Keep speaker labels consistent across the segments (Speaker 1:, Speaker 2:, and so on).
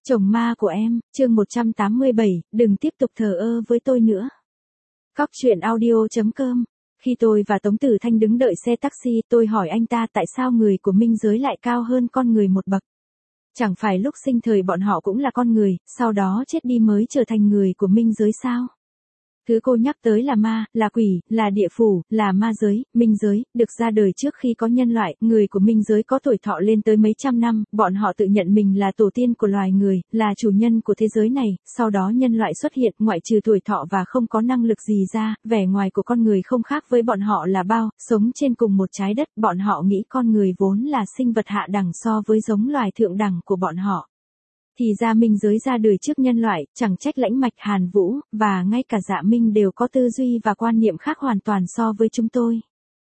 Speaker 1: Chồng ma của em, chương 187, đừng tiếp tục thờ ơ với tôi nữa. Cóc truyện audio.com. Khi tôi và Tống Tử Thanh đứng đợi xe taxi, tôi hỏi anh ta tại sao người của minh giới lại cao hơn con người một bậc. Chẳng phải lúc sinh thời bọn họ cũng là con người, sau đó chết đi mới trở thành người của minh giới sao? Thứ cô nhắc tới là ma, là quỷ, là địa phủ, là ma giới, minh giới, được ra đời trước khi có nhân loại, người của minh giới có tuổi thọ lên tới mấy trăm năm, bọn họ tự nhận mình là tổ tiên của loài người, là chủ nhân của thế giới này, sau đó nhân loại xuất hiện, ngoại trừ tuổi thọ và không có năng lực gì ra, vẻ ngoài của con người không khác với bọn họ là bao, sống trên cùng một trái đất, bọn họ nghĩ con người vốn là sinh vật hạ đẳng so với giống loài thượng đẳng của bọn họ. Thì ra minh giới ra đời trước nhân loại, chẳng trách Lãnh Mạch, Hàn Vũ, và ngay cả Dạ Minh đều có tư duy và quan niệm khác hoàn toàn so với chúng tôi.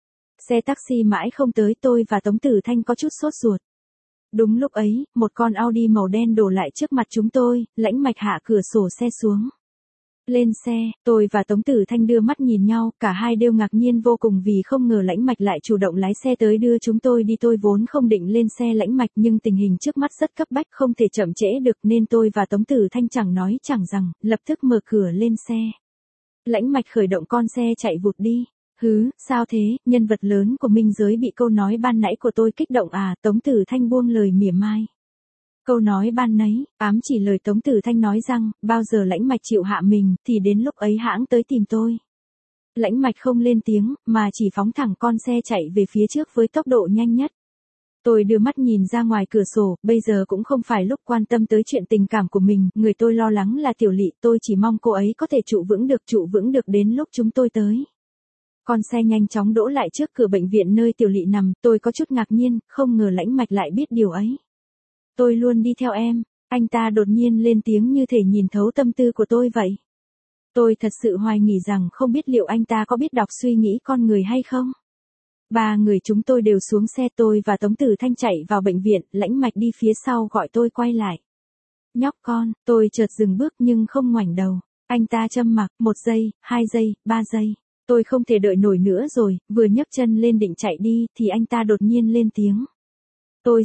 Speaker 1: Xe taxi mãi không tới, tôi và Tống Tử Thanh có chút sốt ruột. Đúng lúc ấy, một con Audi màu đen đổ lại trước mặt chúng tôi, Lãnh Mạch hạ cửa sổ xe xuống. Lên xe, tôi và Tống Tử Thanh đưa mắt nhìn nhau, cả hai đều ngạc nhiên vô cùng vì không ngờ Lãnh Mạch lại chủ động lái xe tới đưa chúng tôi đi. Tôi vốn không định lên xe Lãnh Mạch nhưng tình hình trước mắt rất cấp bách không thể chậm trễ được nên tôi và Tống Tử Thanh chẳng nói chẳng rằng, lập tức mở cửa lên xe. Lãnh Mạch khởi động con xe chạy vụt đi. Hứ, sao thế, nhân vật lớn của minh giới bị câu nói ban nãy của tôi kích động à? Tống Tử Thanh buông lời mỉa mai. Câu nói ban nấy, ám chỉ lời Tống Tử Thanh nói rằng, bao giờ Lãnh Mạch chịu hạ mình, thì đến lúc ấy hãng tới tìm tôi. Lãnh Mạch không lên tiếng, mà chỉ phóng thẳng con xe chạy về phía trước với tốc độ nhanh nhất. Tôi đưa mắt nhìn ra ngoài cửa sổ, bây giờ cũng không phải lúc quan tâm tới chuyện tình cảm của mình, người tôi lo lắng là Tiểu Lị, tôi chỉ mong cô ấy có thể trụ vững được đến lúc chúng tôi tới. Con xe nhanh chóng đỗ lại trước cửa bệnh viện nơi Tiểu Lị nằm, tôi có chút ngạc nhiên, không ngờ Lãnh Mạch lại biết điều ấy. Tôi luôn đi theo em, anh ta đột nhiên lên tiếng như thể nhìn thấu tâm tư của tôi vậy. Tôi thật sự hoài nghi rằng không biết liệu anh ta có biết đọc suy nghĩ con người hay không. Ba người chúng tôi đều xuống xe, tôi và Tống Tử Thanh chạy vào bệnh viện, Lãnh Mạch đi phía sau gọi tôi quay lại. Nhóc con, tôi chợt dừng bước nhưng không ngoảnh đầu. Anh ta châm mặc, 1 giây, 2 giây, 3 giây. Tôi không thể đợi nổi nữa rồi, vừa nhấc chân lên định chạy đi thì anh ta đột nhiên lên tiếng. Tôi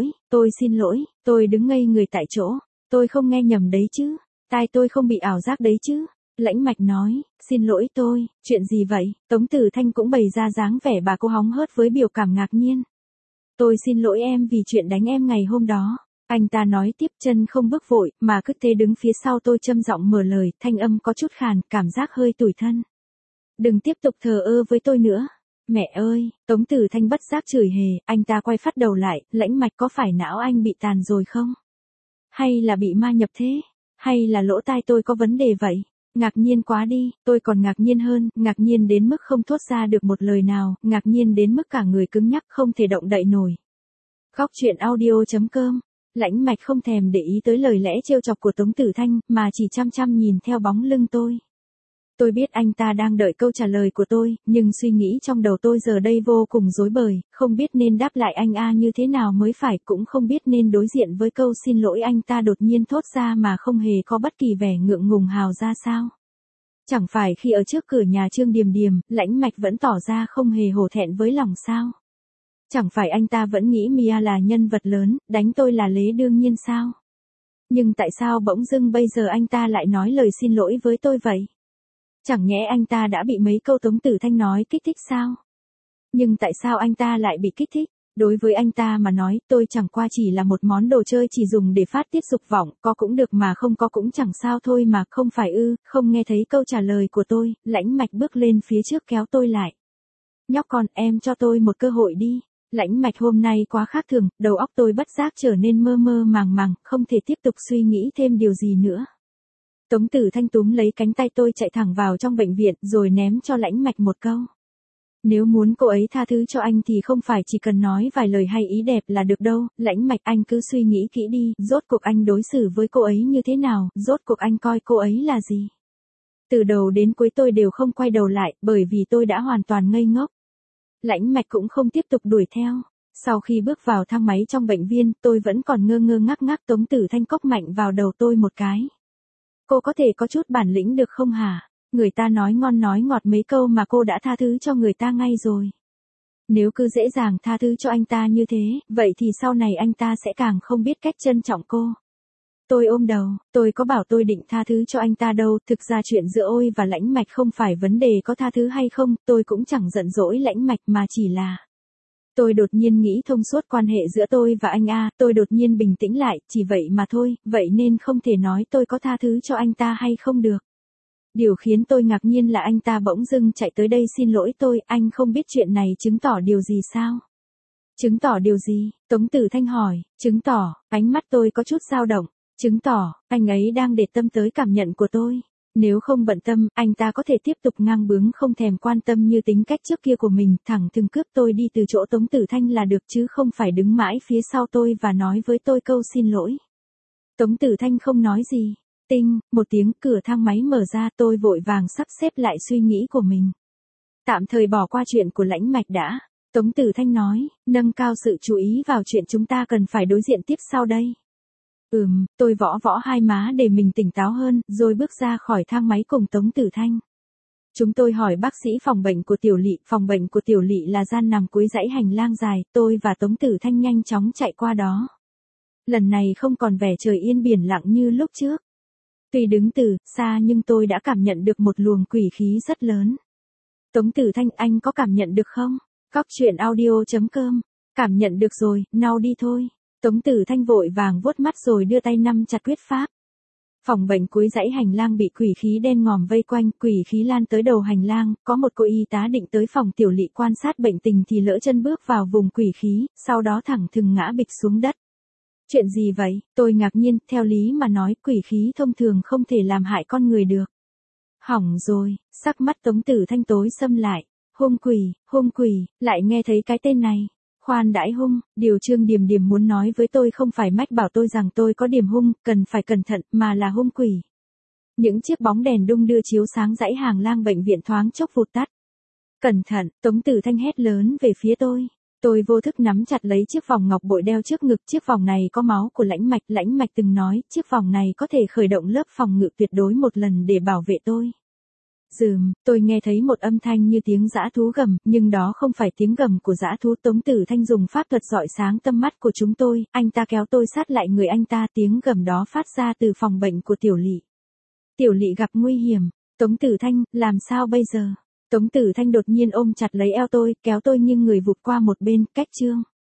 Speaker 1: xin lỗi, tôi đứng ngây người tại chỗ, tôi không nghe nhầm đấy chứ, tai tôi không bị ảo giác đấy chứ. Lãnh Mạch nói, xin lỗi tôi, chuyện gì vậy? Tống Tử Thanh cũng bày ra dáng vẻ bà cô hóng hớt với biểu cảm ngạc nhiên. Tôi xin lỗi em vì chuyện đánh em ngày hôm đó. Anh ta nói tiếp, chân không bước vội, mà cứ thế đứng phía sau tôi châm giọng mở lời, thanh âm có chút khàn, cảm giác hơi tủi thân. Đừng tiếp tục thờ ơ với tôi nữa. Mẹ ơi, Tống Tử Thanh bất giác chửi hề, anh ta quay phát đầu lại, Lãnh Mạch có phải não anh bị tàn rồi không? Hay là bị ma nhập thế? Hay là lỗ tai tôi có vấn đề vậy? Ngạc nhiên quá đi, tôi còn ngạc nhiên hơn, ngạc nhiên đến mức không thốt ra được một lời nào, ngạc nhiên đến mức cả người cứng nhắc không thể động đậy nổi. Cóc truyện audio.com. Lãnh Mạch không thèm để ý tới lời lẽ trêu chọc của Tống Tử Thanh, mà chỉ chăm chăm nhìn theo bóng lưng tôi. Tôi biết anh ta đang đợi câu trả lời của tôi, nhưng suy nghĩ trong đầu tôi giờ đây vô cùng rối bời, không biết nên đáp lại anh như thế nào mới phải, cũng không biết nên đối diện với câu xin lỗi anh ta đột nhiên thốt ra mà không hề có bất kỳ vẻ ngượng ngùng hào ra sao. Chẳng phải khi ở trước cửa nhà Trương Điềm Điềm, Lãnh Mạch vẫn tỏ ra không hề hổ thẹn với lòng sao? Chẳng phải anh ta vẫn nghĩ Mia là nhân vật lớn, đánh tôi là lẽ đương nhiên sao? Nhưng tại sao bỗng dưng bây giờ anh ta lại nói lời xin lỗi với tôi vậy? Chẳng nhẽ anh ta đã bị mấy câu Tống Tử Thanh nói kích thích sao? Nhưng tại sao anh ta lại bị kích thích? Đối với anh ta mà nói, tôi chẳng qua chỉ là một món đồ chơi chỉ dùng để phát tiết dục vọng, có cũng được mà không có cũng chẳng sao thôi mà, không phải ư? Không nghe thấy câu trả lời của tôi, Lãnh Mạch bước lên phía trước kéo tôi lại. Nhóc con, em cho tôi một cơ hội đi. Lãnh Mạch hôm nay quá khác thường, đầu óc tôi bất giác trở nên mơ mơ màng màng, không thể tiếp tục suy nghĩ thêm điều gì nữa. Tống Tử Thanh túm lấy cánh tay tôi chạy thẳng vào trong bệnh viện rồi ném cho Lãnh Mạch một câu. Nếu muốn cô ấy tha thứ cho anh thì không phải chỉ cần nói vài lời hay ý đẹp là được đâu, Lãnh Mạch anh cứ suy nghĩ kỹ đi, rốt cuộc anh đối xử với cô ấy như thế nào, rốt cuộc anh coi cô ấy là gì. Từ đầu đến cuối tôi đều không quay đầu lại, bởi vì tôi đã hoàn toàn ngây ngốc. Lãnh Mạch cũng không tiếp tục đuổi theo. Sau khi bước vào thang máy trong bệnh viện, tôi vẫn còn ngơ ngơ ngác ngác. Tống Tử Thanh cốc mạnh vào đầu tôi một cái. Cô có thể có chút bản lĩnh được không hả? Người ta nói ngon nói ngọt mấy câu mà cô đã tha thứ cho người ta ngay rồi. Nếu cứ dễ dàng tha thứ cho anh ta như thế, vậy thì sau này anh ta sẽ càng không biết cách trân trọng cô. Tôi ôm đầu, tôi có bảo tôi định tha thứ cho anh ta đâu, thực ra chuyện giữa Ôi và Lãnh Mạch không phải vấn đề có tha thứ hay không, tôi cũng chẳng giận dỗi Lãnh Mạch mà chỉ là tôi đột nhiên nghĩ thông suốt quan hệ giữa tôi và anh A, tôi đột nhiên bình tĩnh lại, chỉ vậy mà thôi, vậy nên không thể nói tôi có tha thứ cho anh ta hay không được. Điều khiến tôi ngạc nhiên là anh ta bỗng dưng chạy tới đây xin lỗi tôi, anh không biết chuyện này chứng tỏ điều gì sao? Chứng tỏ điều gì? Tống Tử Thanh hỏi, chứng tỏ, ánh mắt tôi có chút dao động, chứng tỏ, anh ấy đang để tâm tới cảm nhận của tôi. Nếu không bận tâm, anh ta có thể tiếp tục ngang bướng không thèm quan tâm như tính cách trước kia của mình, thẳng thừng cướp tôi đi từ chỗ Tống Tử Thanh là được chứ không phải đứng mãi phía sau tôi và nói với tôi câu xin lỗi. Tống Tử Thanh không nói gì. Tinh, một tiếng cửa thang máy mở ra, tôi vội vàng sắp xếp lại suy nghĩ của mình. Tạm thời bỏ qua chuyện của Lãnh Mạch đã. Tống Tử Thanh nói, nâng cao sự chú ý vào chuyện chúng ta cần phải đối diện tiếp sau đây. Tôi võ võ hai má để mình tỉnh táo hơn, rồi bước ra khỏi thang máy cùng Tống Tử Thanh. Chúng tôi hỏi bác sĩ phòng bệnh của Tiểu Lị, phòng bệnh của Tiểu Lị là gian nằm cuối dãy hành lang dài, tôi và Tống Tử Thanh nhanh chóng chạy qua đó. Lần này không còn vẻ trời yên biển lặng như lúc trước. Tuy đứng từ xa nhưng tôi đã cảm nhận được một luồng quỷ khí rất lớn. Tống Tử Thanh, anh có cảm nhận được không? Cóc truyện audio.com. Cảm nhận được rồi, nào đi thôi. Tống Tử Thanh vội vàng vuốt mắt rồi đưa tay nắm chặt quyết pháp. Phòng bệnh cuối dãy hành lang bị quỷ khí đen ngòm vây quanh, quỷ khí lan tới đầu hành lang, có một cô y tá định tới phòng Tiểu Lị quan sát bệnh tình thì lỡ chân bước vào vùng quỷ khí, sau đó thẳng thừng ngã bịch xuống đất. Chuyện gì vậy? Tôi ngạc nhiên, theo lý mà nói quỷ khí thông thường không thể làm hại con người được. Hỏng rồi, sắc mắt Tống Tử Thanh tối sầm lại. Hung quỷ, lại nghe thấy cái tên này. Khoan đãi hung, điều Trương Điềm Điềm muốn nói với tôi không phải mách bảo tôi rằng tôi có điểm hung, cần phải cẩn thận, mà là hung quỷ. Những chiếc bóng đèn đung đưa chiếu sáng dãy hàng lang bệnh viện thoáng chốc vụt tắt. Cẩn thận, Tống Tử Thanh hét lớn về phía tôi. Tôi vô thức nắm chặt lấy chiếc vòng ngọc bội đeo trước ngực, chiếc vòng này có máu của Lãnh Mạch từng nói, chiếc vòng này có thể khởi động lớp phòng ngự tuyệt đối một lần để bảo vệ tôi. Tôi nghe thấy một âm thanh như tiếng dã thú gầm, nhưng đó không phải tiếng gầm của dã thú. Tống Tử Thanh dùng pháp thuật rọi sáng tâm mắt của chúng tôi, anh ta kéo tôi sát lại người anh ta, tiếng gầm đó phát ra từ phòng bệnh của Tiểu Lị. Tiểu Lị gặp nguy hiểm. Tống Tử Thanh, làm sao bây giờ? Tống Tử Thanh đột nhiên ôm chặt lấy eo tôi, kéo tôi nghiêng người vụt qua một bên, cách Trương